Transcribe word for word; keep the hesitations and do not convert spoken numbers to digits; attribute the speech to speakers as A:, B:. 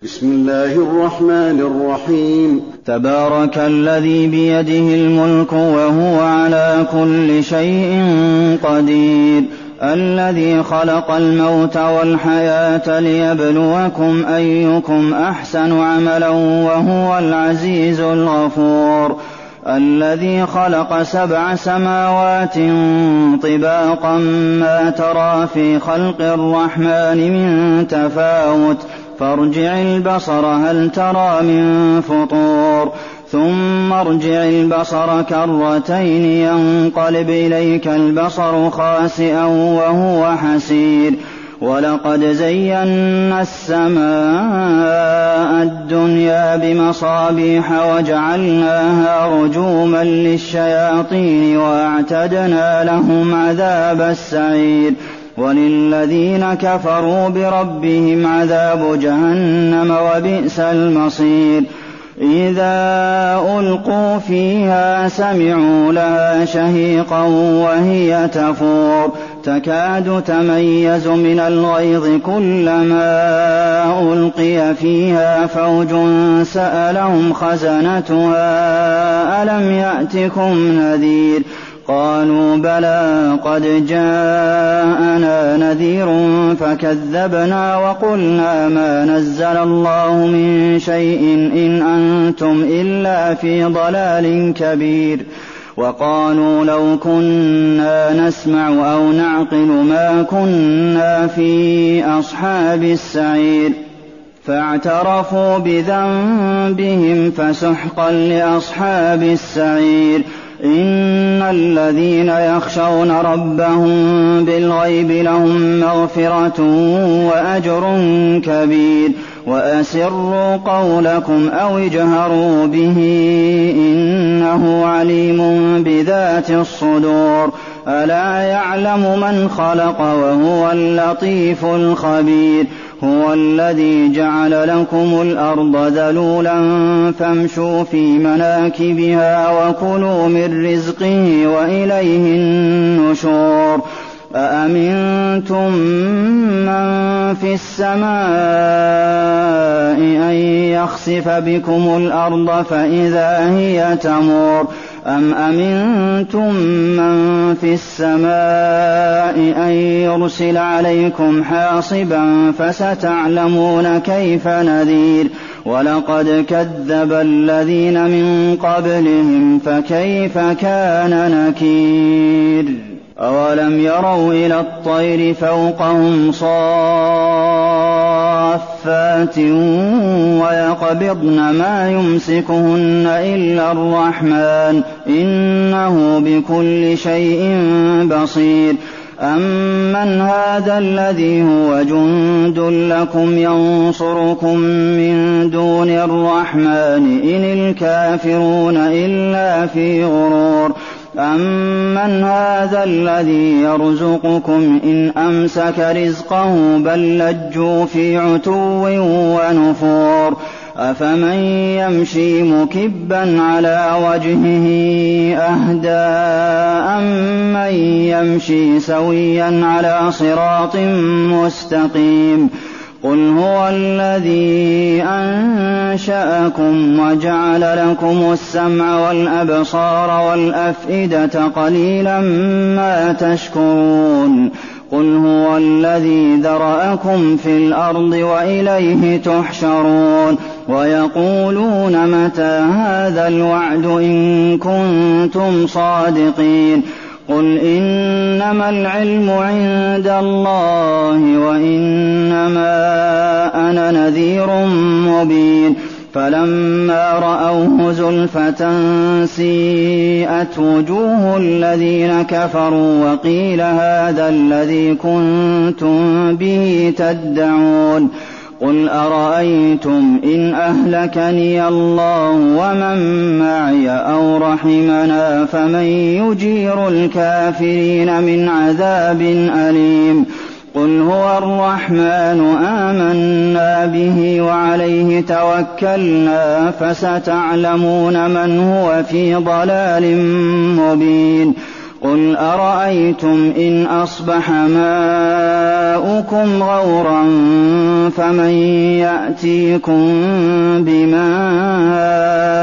A: بسم الله الرحمن الرحيم.
B: تبارك الذي بيده الملك وهو على كل شيء قدير، الذي خلق الموت والحياة ليبلوكم أيكم أحسن عملا وهو العزيز الغفور، الذي خلق سبع سماوات طباقا ما ترى في خلق الرحمن من تفاوت فارجع البصر هل ترى من فطور ثم ارجع البصر كرتين ينقلب إليك البصر خاسئا وهو حسير، ولقد زينا السماء الدنيا بمصابيح وجعلناها رجوما للشياطين وأعتدنا لهم عذاب السعير، وللذين كفروا بربهم عذاب جهنم وبئس المصير. إذا ألقوا فيها سمعوا لها شهيقا وهي تفور تكاد تميز من الغيظ كلما ألقي فيها فوج سألهم خزنتها ألم يأتكم نذير قالوا بلى قد جاءنا نذير فكذبنا وقلنا ما نزل الله من شيء إن أنتم إلا في ضلال كبير، وقالوا لو كنا نسمع أو نعقل ما كنا في أصحاب السعير، فاعترفوا بذنبهم فسحقا لأصحاب السعير. إن الذين يخشون ربهم بالغيب لهم مغفرة وأجر كبير، وأسروا قولكم أو اجهروا به إنه عليم بذات الصدور، ألا يعلم من خلق وهو اللطيف الخبير. هو الذي جعل لكم الأرض ذلولا فامشوا في مناكبها وكلوا من رزقه وإليه النشور. أأمنتم من في السماء أن يخسف بكم الأرض فإذا هي تمور أم أمنتم من في السماء أن يرسل عليكم حاصبا فستعلمون كيف نذير. ولقد كذب الذين من قبلهم فكيف كان نكير. أولم يروا إلى الطير فوقهم صافات ويقبضن ما يمسكهن إلا الرحمن إنه بكل شيء بصير. أمن هذا الذي هو جند لكم ينصركم من دون الرحمن إن الكافرون إلا في غرور. أمن هذا الذي يرزقكم إن أمسك رزقه بل لجوا في عتو ونفور. أفمن يمشي مكبا على وجهه أهدى أمن يمشي سويا على صراط مستقيم. قل هو الذي أنشأكم وجعل لكم السمع والأبصار والأفئدة قليلا ما تشكرون. قل هو الذي ذرأكم في الأرض وإليه تحشرون. ويقولون متى هذا الوعد إن كنتم صادقين. قل إنما العلم عند الله وإنما أنا نذير مبين. فلما رأوه زلفة سيئت وجوه الذين كفروا وقيل هذا الذي كنتم به تدعون. قل أرأيتم إن أهلكني الله ومن معي أو رحمنا فمن يجير الكافرين من عذاب أليم. قل هو الرحمن آمنا به وعليه توكلنا فستعلمون من هو في ضلال مبين. قُلْ أَرَأَيْتُمْ إِنْ أَصْبَحَ مَاؤُكُمْ غَوْرًا فَمَن يَأْتِيكُم بِمَاءٍ